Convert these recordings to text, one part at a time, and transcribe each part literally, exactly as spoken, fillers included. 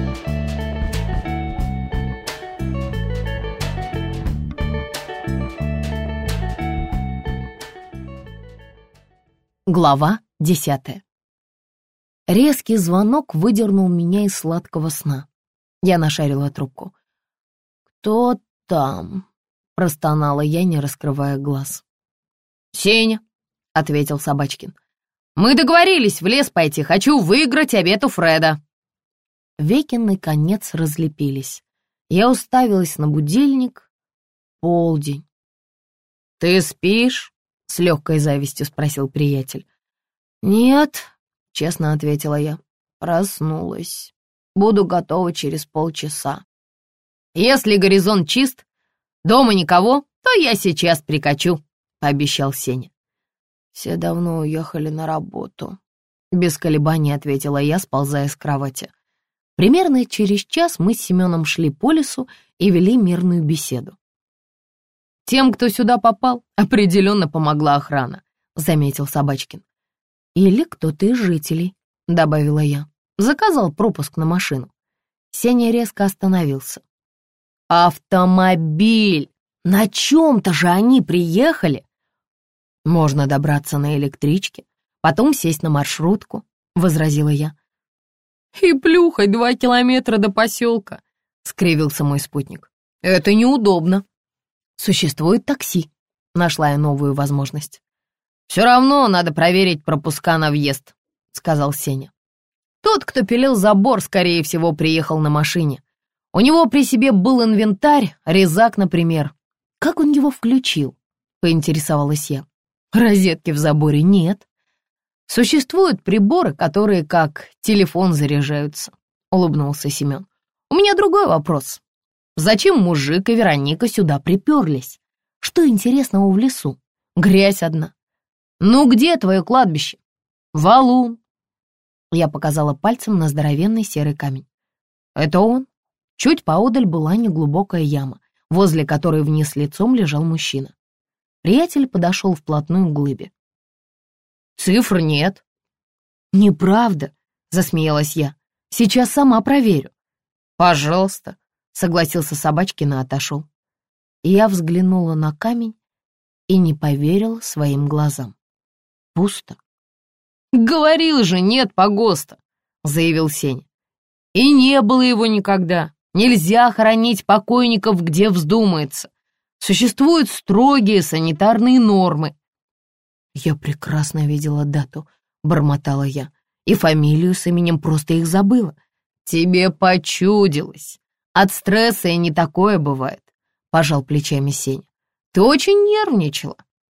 Глава десятая. Резкий звонок выдернул меня из сладкого сна. Я нашарила трубку. «Кто там?» — простонала я, не раскрывая глаз. «Сеня», — ответил Собачкин. «Мы договорились в лес пойти. Хочу выиграть обед у Фреда». Веки наконец разлепились. Я уставилась на будильник. Полдень. «Ты спишь?» — с легкой завистью спросил приятель. «Нет», — честно ответила я. «Проснулась. Буду готова через полчаса». «Если горизонт чист, дома никого, то я сейчас прикачу», — пообещал Сеня. «Все давно уехали на работу», — без колебаний ответила я, сползая с кровати. Примерно через час мы с Семеном шли по лесу и вели мирную беседу. «Тем, кто сюда попал, определенно помогла охрана», — заметил Собачкин. «Или кто-то из жителей», — добавила я. «Заказал пропуск на машину». Сеня резко остановился. «Автомобиль! На чем-то же они приехали!» «Можно добраться на электричке, потом сесть на маршрутку», — возразила я. «И плюхать два километра до поселка», — скривился мой спутник. «Это неудобно». «Существует такси», — нашла я новую возможность. «Все равно надо проверить пропуска на въезд», — сказал Сеня. «Тот, кто пилил забор, скорее всего, приехал на машине. У него при себе был инвентарь, резак, например». «Как он его включил?» — поинтересовалась я. «Розетки в заборе нет». «Существуют приборы, которые как телефон заряжаются», — улыбнулся Семен. «У меня другой вопрос. Зачем мужик и Вероника сюда приперлись? Что интересного в лесу? Грязь одна. Ну где твое кладбище? Валун». Я показала пальцем на здоровенный серый камень. «Это он?» Чуть поодаль была неглубокая яма, возле которой вниз лицом лежал мужчина. Приятель подошел вплотную к глыбе. «Цифр нет». «Неправда», — засмеялась я. «Сейчас сама проверю». «Пожалуйста», — согласился Собачкин и отошел. Я взглянула на камень и не поверила своим глазам. Пусто. «Говорил же, нет погоста», — заявил Сеня. «И не было его никогда. Нельзя хоронить покойников, где вздумается. Существуют строгие санитарные нормы». «Я прекрасно видела дату», — бормотала я, «и фамилию с именем, просто их забыла». «Тебе почудилось. От стресса и не такое бывает», — пожал плечами Сеня. «Ты очень нервничала».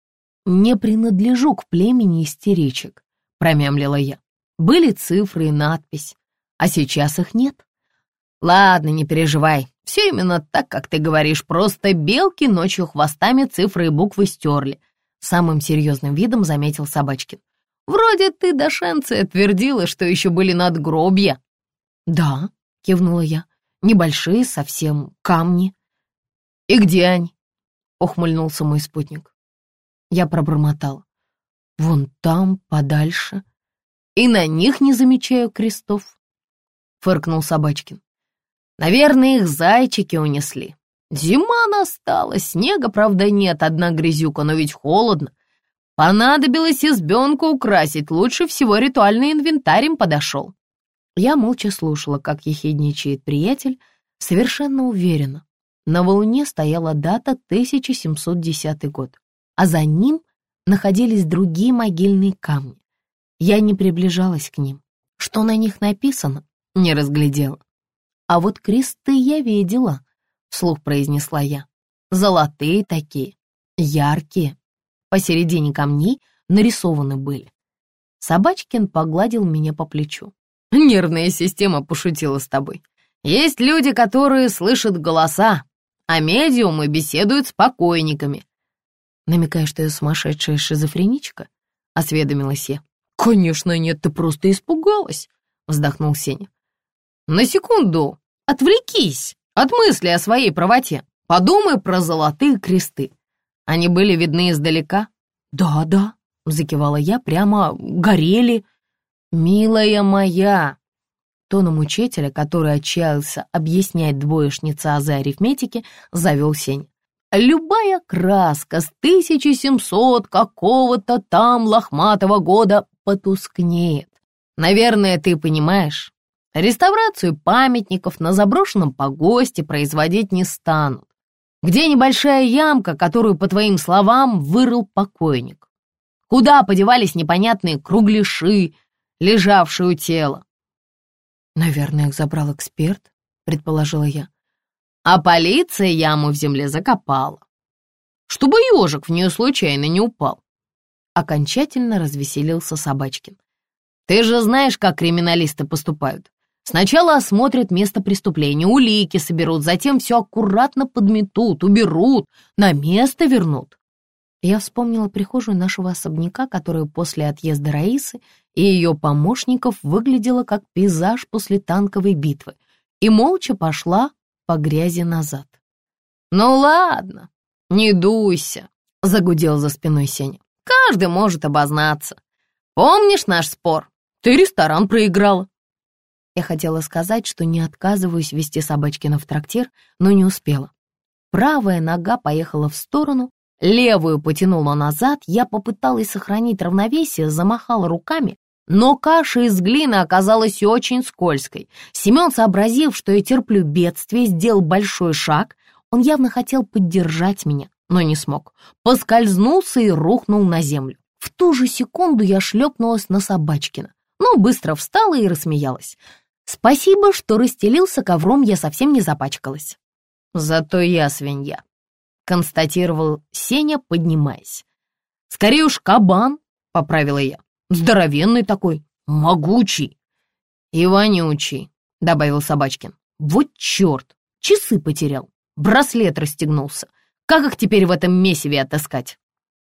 «Не принадлежу к племени истеричек», — промямлила я. «Были цифры и надпись, а сейчас их нет». «Ладно, не переживай. Все именно так, как ты говоришь. Просто белки ночью хвостами цифры и буквы стерли», — самым серьезным видом заметил Собачкин. «Вроде ты, Дашенция, твердила, что еще были надгробья». «Да», — кивнула я, — «небольшие совсем камни». «И где они?» — ухмыльнулся мой спутник. Я пробормотала. «Вон там, подальше». «И на них не замечаю крестов», — фыркнул Собачкин. «Наверное, их зайчики унесли. Зима настала, снега, правда, нет, одна грязюка, но ведь холодно. Понадобилось избенку украсить, лучше всего ритуальный инвентарь им подошел». Я молча слушала, как ехидничает приятель, совершенно уверенно. На валуне стояла дата тысяча семьсот десятый год, а за ним находились другие могильные камни. Я не приближалась к ним. Что на них написано, не разглядела. «А вот кресты я видела», — вслух произнесла я. «Золотые такие, яркие. Посередине камней нарисованы были». Собачкин погладил меня по плечу. «Нервная система пошутила с тобой. Есть люди, которые слышат голоса, а медиумы беседуют с покойниками». «Намекаешь, что я сумасшедшая шизофреничка?» — осведомилась я. «Конечно нет, ты просто испугалась», — вздохнул Сеня. «На секунду отвлекись от мысли о своей правоте. Подумай про золотые кресты. Они были видны издалека?» «Да, да», — закивала я, — «прямо горели». «Милая моя, Тоном учителя, который отчаялся объяснять двоечнице азы арифметики, завел Сень. «Любая краска с тысяча семьсот какого-то там лохматого года потускнеет. Наверное, ты понимаешь, реставрацию памятников на заброшенном погосте производить не станут. Где небольшая ямка, которую, по твоим словам, вырыл покойник? Куда подевались непонятные кругляши, лежавшие у тела?» «Наверное, их забрал эксперт», — предположила я. «А полиция яму в земле закопала, чтобы ежик в нее случайно не упал». Окончательно развеселился Собачкин. «Ты же знаешь, как криминалисты поступают. Сначала осмотрят место преступления, улики соберут, затем все аккуратно подметут, уберут, на место вернут». Я вспомнила прихожую нашего особняка, которая после отъезда Раисы и ее помощников выглядела как пейзаж после танковой битвы, и молча пошла по грязи назад. «Ну ладно, не дуйся», — загудел за спиной Сеня. «Каждый может обознаться. Помнишь наш спор? Ты ресторан проиграла». Я хотела сказать, что не отказываюсь вести Собачкина в трактир, но не успела. Правая нога поехала в сторону, левую потянула назад, я попыталась сохранить равновесие, замахала руками, но каша из глины оказалась очень скользкой. Семен, сообразив, что я терплю бедствие, сделал большой шаг. Он явно хотел поддержать меня, но не смог. Поскользнулся и рухнул на землю. В ту же секунду я шлепнулась на Собачкина, но быстро встала и рассмеялась. Спасибо, что расстелился ковром, я совсем не запачкалась. «Зато я свинья», — констатировал Сеня, поднимаясь. «Скорее уж кабан», — поправила я. «Здоровенный такой, могучий». «И вонючий», — добавил Собачкин. «Вот черт, часы потерял, браслет расстегнулся. Как их теперь в этом месиве отыскать?»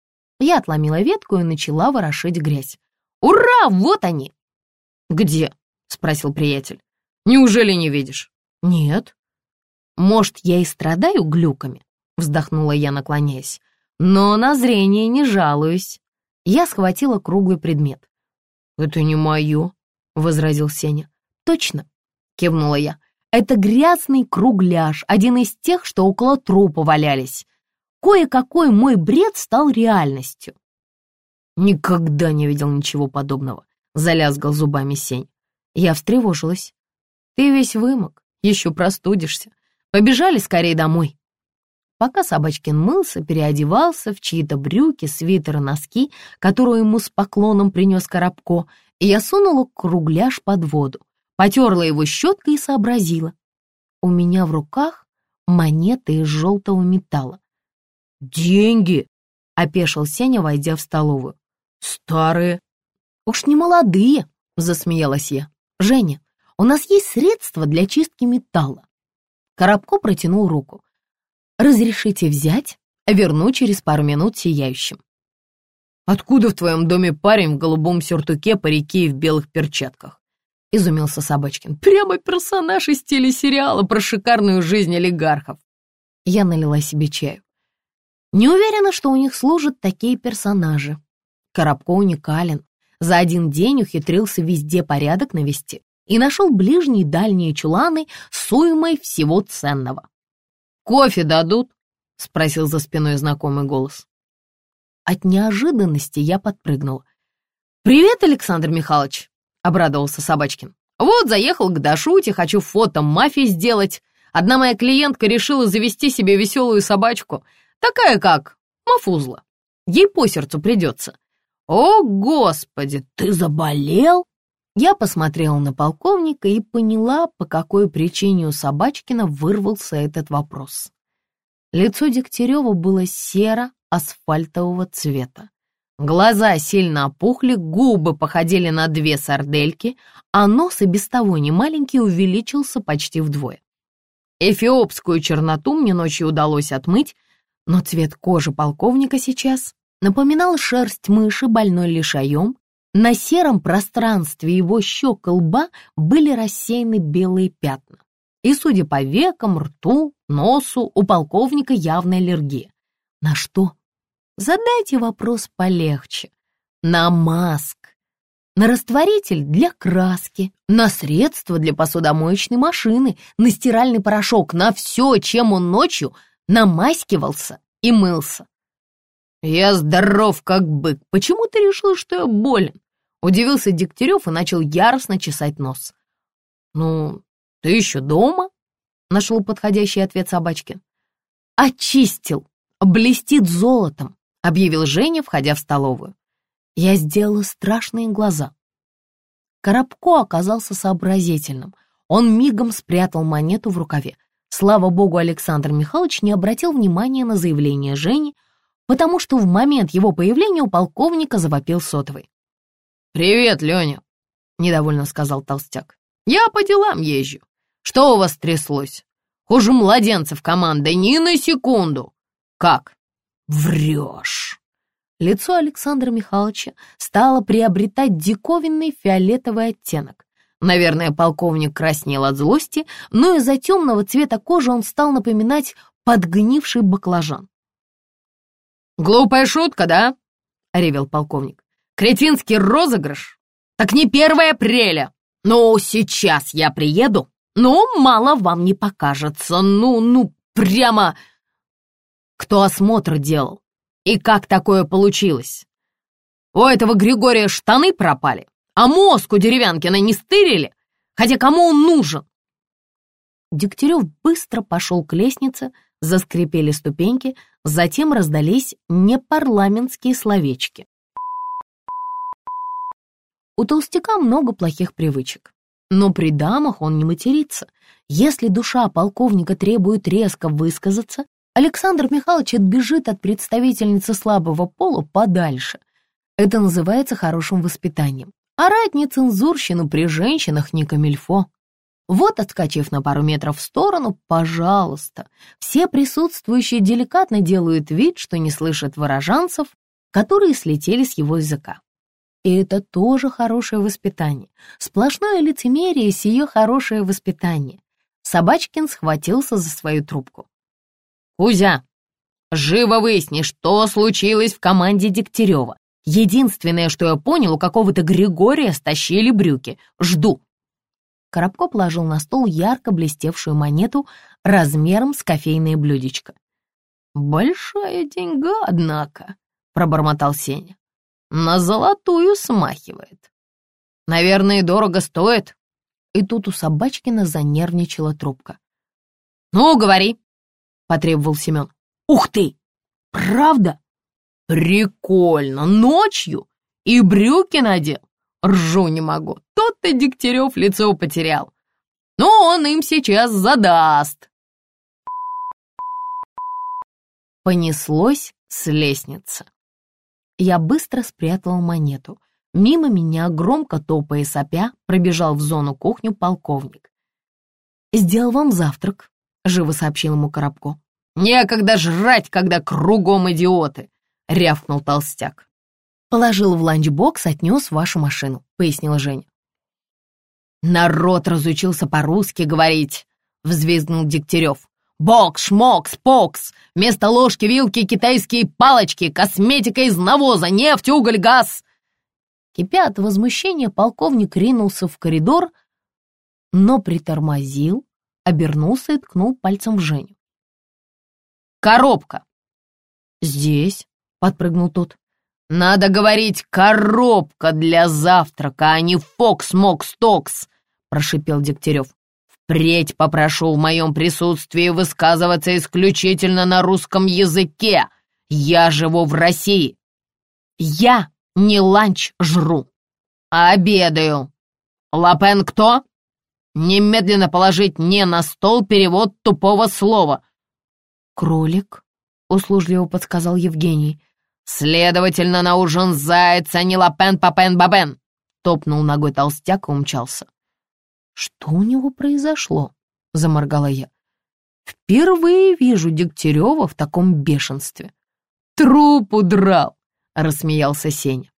Я отломила ветку и начала ворошить грязь. «Ура, вот они!» «Где?» — спросил приятель. «Неужели не видишь?» «Нет». «Может, я и страдаю глюками?» — вздохнула я, наклоняясь. «Но на зрение не жалуюсь». Я схватила круглый предмет. «Это не мое», — возразил Сеня. «Точно», — кивнула я. «Это грязный кругляш, один из тех, что около трупа валялись. Кое-какой мой бред стал реальностью». «Никогда не видел ничего подобного», — залязгал зубами Сень. Я встревожилась. «Ты весь вымок, еще простудишься. Побежали скорее домой». Пока Собачкин мылся, переодевался в чьи-то брюки, свитер и носки, которую ему с поклоном принес Коробко, и я сунула кругляш под воду, потерла его щеткой и сообразила. У меня в руках монеты из желтого металла. «Деньги!» — опешил Сеня, войдя в столовую. «Старые». «Уж не молодые», — засмеялась я. «Женя, у нас есть средства для чистки металла». Коробко протянул руку. «Разрешите взять? Верну через пару минут сияющим». «Откуда в твоем доме парень в голубом сюртуке, парике и в белых перчатках?» — изумился Собачкин. «Прямо персонаж из телесериала про шикарную жизнь олигархов». Я налила себе чаю. Не уверена, что у них служат такие персонажи. Коробко уникален. За один день ухитрился везде порядок навести и нашел ближние и дальние чуланы с уймой всего ценного. «Кофе дадут?» — спросил за спиной знакомый голос. От неожиданности я подпрыгнула. «Привет, Александр Михайлович!» — обрадовался Собачкин. «Вот заехал к Дашуте, хочу фото мафии сделать. Одна моя клиентка решила завести себе веселую собачку, такая как Мафузла. Ей по сердцу придется». «О, Господи, ты заболел?» Я посмотрела на полковника и поняла, по какой причине у Собачкина вырвался этот вопрос. Лицо Дегтярева было серо-асфальтового цвета. Глаза сильно опухли, губы походили на две сардельки, а нос и без того немаленький увеличился почти вдвое. Эфиопскую черноту мне ночью удалось отмыть, но цвет кожи полковника сейчас напоминал шерсть мыши, больной лишаем. На сером пространстве его щек и лба были рассеяны белые пятна. И, судя по векам, рту, носу, у полковника явная аллергия. На что? Задайте вопрос полегче. На маск. на растворитель для краски, на средства для посудомоечной машины, на стиральный порошок, на все, чем он ночью намаскивался и мылся. «Я здоров, как бык. Почему ты решил, что я болен?» Удивился Дегтярев и начал яростно чесать нос. «Ну, ты еще дома?» — нашел подходящий ответ Собачкин. «Очистил, блестит золотом», — объявил Женя, входя в столовую. Я сделала страшные глаза. Коробко оказался сообразительным. Он мигом спрятал монету в рукаве. Слава богу, Александр Михайлович не обратил внимания на заявление Жени, потому что в момент его появления у полковника завопил сотовый. «Привет, Леня», — недовольно сказал толстяк. «Я по делам езжу. Что у вас тряслось? Хуже младенцев командой ни на секунду. Как? Врешь». Лицо Александра Михайловича стало приобретать диковинный фиолетовый оттенок. Наверное, полковник краснел от злости, но из-за темного цвета кожи он стал напоминать подгнивший баклажан. «Глупая шутка, да?» — ревел полковник. «Кретинский розыгрыш? Так не первое апреля. Ну, сейчас я приеду, но мало вам не покажется. Ну, ну, прямо... Кто осмотр делал? И как такое получилось? У этого Григория штаны пропали, а мозг у Деревянкина не стырили? Хотя кому он нужен?» Дегтярев быстро пошел к лестнице, заскрипели ступеньки, затем раздались непарламентские словечки. У толстяка много плохих привычек, но при дамах он не матерится. Если душа полковника требует резко высказаться, Александр Михайлович отбежит от представительницы слабого пола подальше. Это называется хорошим воспитанием. Орать нецензурщину при женщинах не камильфо. Вот, отскочив на пару метров в сторону, пожалуйста, все присутствующие деликатно делают вид, что не слышат выражанцев, которые слетели с его языка. И это тоже хорошее воспитание. Сплошное лицемерие сие хорошее воспитание. Собачкин схватился за свою трубку. «Кузя, живо выясни, что случилось в команде Дегтярева. Единственное, что я понял, у какого-то Григория стащили брюки. Жду». Коробко положил на стол ярко блестевшую монету размером с кофейное блюдечко. «Большая деньга, однако», — пробормотал Сеня. «На золотую смахивает. Наверное, дорого стоит». И тут у Собачкина занервничала трубка. «Ну, говори», — потребовал Семен. «Ух ты! Правда? Прикольно! Ночью? И брюки надел? Ржу не могу. Тот-то Дегтярев лицо потерял. Ну, он им сейчас задаст». Понеслось с лестницы. Я быстро спрятала монету. Мимо меня, громко топая и сопя, пробежал в зону кухню полковник. «Сделал вам завтрак», — живо сообщил ему Коробко. «Некогда жрать, когда кругом идиоты», — рявкнул толстяк. «Положил в ланчбокс, отнес в вашу машину», — пояснила Женя. «Народ разучился по-русски говорить», — взвизгнул Дегтярев. «Бокс, шмокс, покс, вместо ложки, вилки, китайские палочки, косметика из навоза, нефть, уголь, газ». Кипя от возмущения, полковник ринулся в коридор, но притормозил, обернулся и ткнул пальцем в Женю. «Коробка!» «Здесь», — подпрыгнул тот. «Надо говорить коробка для завтрака, а не фокс-мокс-токс», — прошипел Дегтярев. «Впредь попрошу в моем присутствии высказываться исключительно на русском языке. Я живу в России. Я не ланч жру, а обедаю. Лапен кто? Немедленно положить мне на стол перевод тупого слова». «Кролик», — услужливо подсказал Евгений. «Следовательно, на ужин заяц, а не лапен-папен-бабен», — топнул ногой толстяк и умчался. «Что у него произошло?» — заморгала я. «Впервые вижу Дегтярева в таком бешенстве». «Труп удрал», — рассмеялся Сеня.